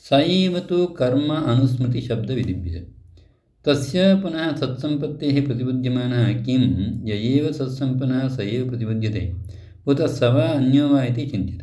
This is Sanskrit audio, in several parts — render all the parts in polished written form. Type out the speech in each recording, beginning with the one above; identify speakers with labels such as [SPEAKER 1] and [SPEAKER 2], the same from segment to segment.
[SPEAKER 1] स एव तु कर्म अनुस्मृतिशब्दविधिभ्यः तस्य पुनः सत्सम्पत्तेः प्रतिपद्यमानः किं य एव सत्सम्पन्नः स एव प्रतिपद्यते उत स वा अन्यो वा इति चिन्त्यते।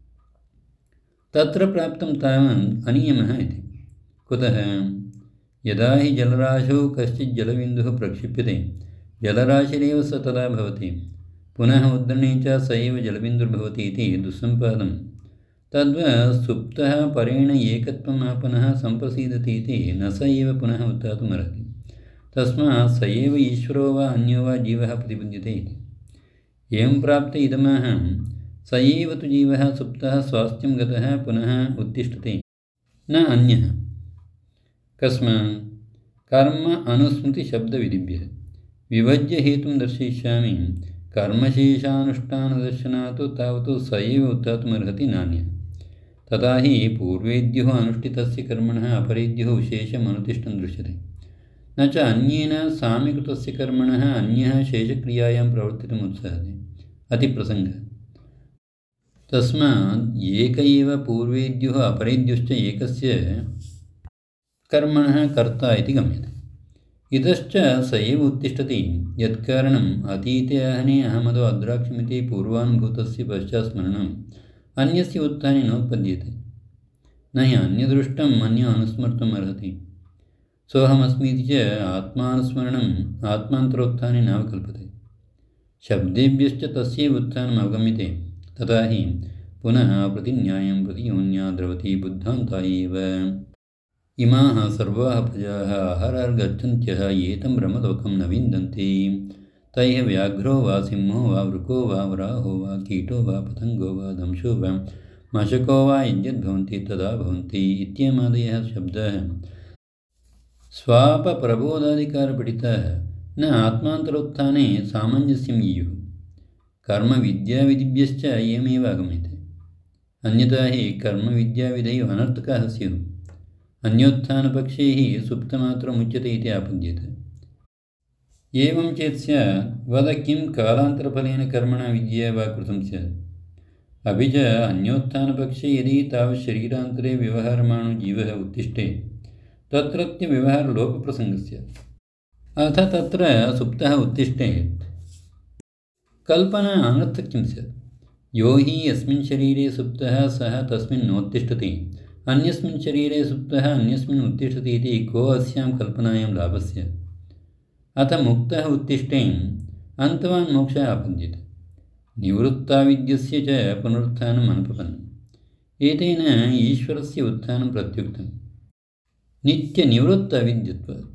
[SPEAKER 1] तत्र प्राप्तं तावन् अनियमः इति। कुतः? यदा हि जलराशौ कश्चित् जलबिन्दुः प्रक्षिप्यते जलराशिरेव स तदा भवति पुनः उद्धरणे च स एव जलबिन्दुर्भवति इति दुःसम्पादम्। तद्वत् सुप्तः परेण एकत्वम् आपनः सम्प्रसीदति इति न स एव पुनः उत्थातुमर्हति। तस्मात् स एव ईश्वरो वा अन्यो वा जीवः प्रतिपद्यते इति। एवं प्राप्ते इदमहं स एव तु जीवः सुप्तः स्वास्थ्यं गतः पुनः उत्तिष्ठते न अन्यः। कस्मात्? कर्म अनुस्मृतिशब्दविधिभ्यः। विभज्य हेतुं दर्शयिष्यामि। कर्मशेषानुष्ठानदर्शनात् तावत् स एव उत्थातुमर्हति नान्यः। तथा हि पूर्वेद्युः अनुष्ठितस्य कर्मणः अपरेद्युः विशेषम् अनुतिष्ठन् दृश्यते न च अन्येन साम्यकृतस्य कर्मणः अन्यः शेषक्रियायां प्रवर्तितुम् उत्साहते। अतिप्रसङ्गः। तस्मात् एक एव पूर्वेद्युः अपरेद्युश्च एकस्य कर्मणः कर्ता इति गम्यते। इतश्च स एव उत्तिष्ठति यत्कारणम् अतीते आहने अहमदो अद्राक्षमिति पूर्वानुभूतस्य पश्चात्स्मरणम् अन्यस्य उत्थाने नोत्पद्यते। न हि अन्यदृष्टम् अन्यो अनुस्मर्तुम् अर्हति। सोऽहमस्मीति च आत्मानुस्मरणम् आत्मान्तरोत्थाने नावकल्पते। शब्देभ्यश्च तस्यैव उत्थानम् अवगम्यते। तथा हि पुनः प्रतिन्यायं प्रतियोन्या द्रवति बुद्धान्ता एव इमाः सर्वाः प्रजाः आहारार्गच्छन्त्यः एतं ब्रह्मलोकं न विन्दन्ति। तैः व्याघ्रो वा सिंहो वा वृको वा वराहो वा कीटो वा पतङ्गो वा दंशो वा मशको वा यद्भवन्ति तदा भवन्ति इत्येमादयः शब्दाः स्वापप्रबोधाधिकारपठिताः न आत्मान्तरोत्थाने सामञ्जस्यं ईयुः। कर्मविद्याविधिभ्यश्च एवमेव आगम्यते। अन्यथा हि कर्मविद्याविधयो अनर्थकाः स्युः। अन्योत्थानपक्षे हि सुप्तमात्रमुच्यते इति आपद्यते। एवं चेत् स्यात् वद किं कालान्तरफलेन कर्मणा विद्या वा कृतं स्यात्। अपि च अन्योत्थानपक्षे यदि तावत् शरीरान्तरे व्यवहारमाणो जीवः उत्तिष्ठेत् तत्रत्यव्यवहारलोपप्रसङ्गः स्यात्। अथ तत्र सुप्तः उत्तिष्ठेत् कल्पना अनर्थक्यं स्यात्। यो हि यस्मिन् शरीरे सुप्तः सः तस्मिन् नोत्तिष्ठति अन्यस्मिन् शरीरे सुप्तः अन्यस्मिन् उत्तिष्ठति इति को अस्यां कल्पनायां लाभः स्यात्। अथ मुक्तः उत्तिष्ठेन् अन्तवान् मोक्षः आपद्यते। निवृत्ताविद्यस्य च पुनरुत्थानम् अनुपपन्नम्। एतेन ईश्वरस्य उत्थानं प्रत्युक्तम्। नित्यनिवृत्ताविद्यत्वात्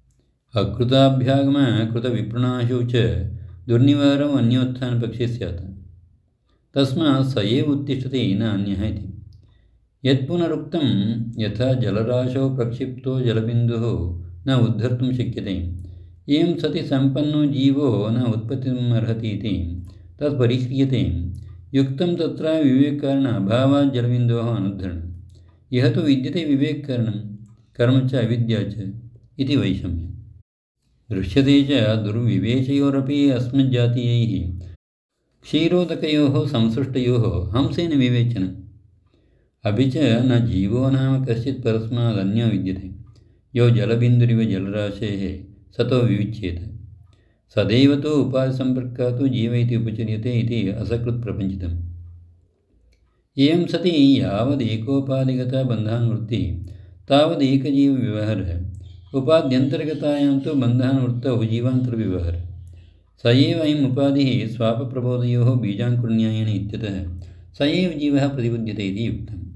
[SPEAKER 1] अकृताभ्यागमकृतविप्रणाशौ च दुर्निवारम् अन्योत्थानपक्षे स्यात्। तस्मात् स एव उत्तिष्ठते न अन्यः इति। यत्पुनरुक्तं यथा जलराशौ प्रक्षिप्तो जलबिन्दुः न उद्धर्तुं शक्यते एवं सति सम्पन्नो जीवो न उत्पत्तिम् अर्हति इति तत् परिह्रियते। युक्तं तत्र विवेककारण अभावात् जलबिन्दोः अनुद्धरणम्। यः तु विद्यते विवेककारणं कर्म च अविद्या च इति वैषम्यम्। दृश्यते च दुर्विवेचयोरपि अस्मज्जातीयैः क्षीरोदकयोः संसृष्टयोः हंसेन विवेचनम्। अपि च न जीवो नाम कश्चित् परस्मादन्यो विद्यते यो जलबिन्दुरिव जलराशेः सतो विविच्येत सदैव तु उपाधिसम्पर्कात् जीव इति उपचर्यते इति असकृत्प्रपञ्चितम्। एवं सति यावदेकोपाधिगता बन्धानुवृत्तिः तावदेकजीवव्यवहारः। उपाध्यन्तर्गतायां तु बन्धानुवृत्तौ जीवान्तरव्यवहारः। स एव अयम् उपाधिः स्वापप्रबोधयोः बीजाङ्कुरन्यायेन इत्यतः स एव जीवः प्रतिपद्यते इति युक्तम्।